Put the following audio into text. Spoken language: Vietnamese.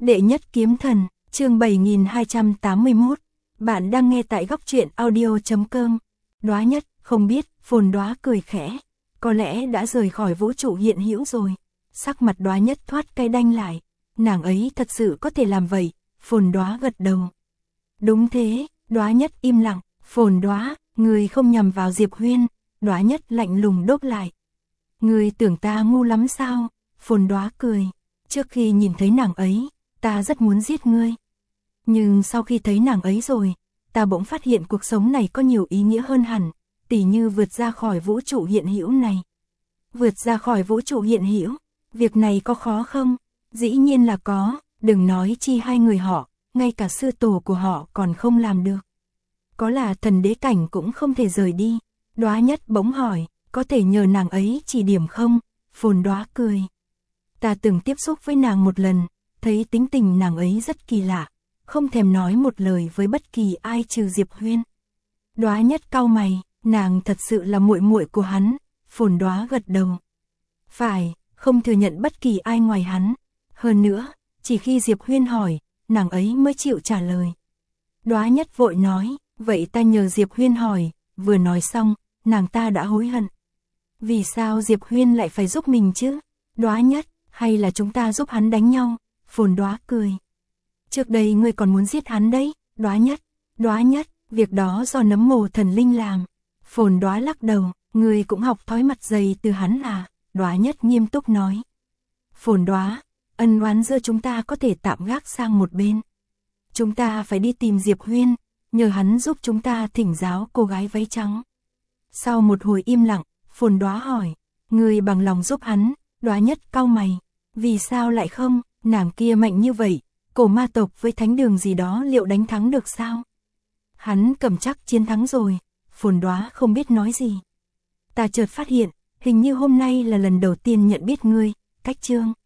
Đệ nhất kiếm thần, chương 7281. Bạn đang nghe tại góc truyện audio.com. Đóa nhất, không biết, Phồn Đóa cười khẽ. Có lẽ đã rời khỏi vũ trụ hiện hữu rồi. Sắc mặt Đóa nhất thoát cay đanh lại. Nàng ấy thật sự có thể làm vậy. Phồn Đóa gật đầu. Đúng thế, Đóa nhất im lặng. Phồn Đóa, người không nhầm vào Diệp Huyên. Đóa nhất lạnh lùng đốt lại. Người tưởng ta ngu lắm sao? Phồn Đóa cười. Trước khi nhìn thấy nàng ấy, ta rất muốn giết ngươi. Nhưng sau khi thấy nàng ấy rồi, ta bỗng phát hiện cuộc sống này có nhiều ý nghĩa hơn hẳn, tỉ như vượt ra khỏi vũ trụ hiện hữu này. Vượt ra khỏi vũ trụ hiện hữu, việc này có khó không? Dĩ nhiên là có, đừng nói chi hai người họ, ngay cả sư tổ của họ còn không làm được. Có là thần đế cảnh cũng không thể rời đi. Đóa nhất bỗng hỏi, có thể nhờ nàng ấy chỉ điểm không? Phồn Đóa cười. Ta từng tiếp xúc với nàng một lần, thấy tính tình nàng ấy rất kỳ lạ, không thèm nói một lời với bất kỳ ai trừ Diệp Huyên. Đóa nhất cau mày, nàng thật sự là muội muội của hắn. Phồn Đóa gật đầu. Phải, không thừa nhận bất kỳ ai ngoài hắn. Hơn nữa, chỉ khi Diệp Huyên hỏi, nàng ấy mới chịu trả lời. Đóa nhất vội nói, vậy ta nhờ Diệp Huyên hỏi. Vừa nói xong, nàng ta đã hối hận. Vì sao Diệp Huyên lại phải giúp mình chứ? Đóa nhất, hay là chúng ta giúp hắn đánh nhau? Phồn Đóa cười. Trước đây ngươi còn muốn giết hắn đấy. Đóa nhất, việc đó do nấm mồ thần linh làm. Phồn Đóa lắc đầu, ngươi cũng học thói mặt dày từ hắn à? Đóa nhất nghiêm túc nói. Phồn Đóa, ân oán giữa chúng ta có thể tạm gác sang một bên. Chúng ta phải đi tìm Diệp Huyên, nhờ hắn giúp chúng ta thỉnh giáo cô gái váy trắng. Sau một hồi im lặng, Phồn Đóa hỏi, ngươi bằng lòng giúp hắn? Đóa nhất cau mày, vì sao lại không? Nàng kia mạnh như vậy, cổ ma tộc với thánh đường gì đó liệu đánh thắng được sao? Hắn cầm chắc chiến thắng rồi. Phồn Đóa không biết nói gì. Ta chợt phát hiện, hình như hôm nay là lần đầu tiên nhận biết ngươi. Cách Chương.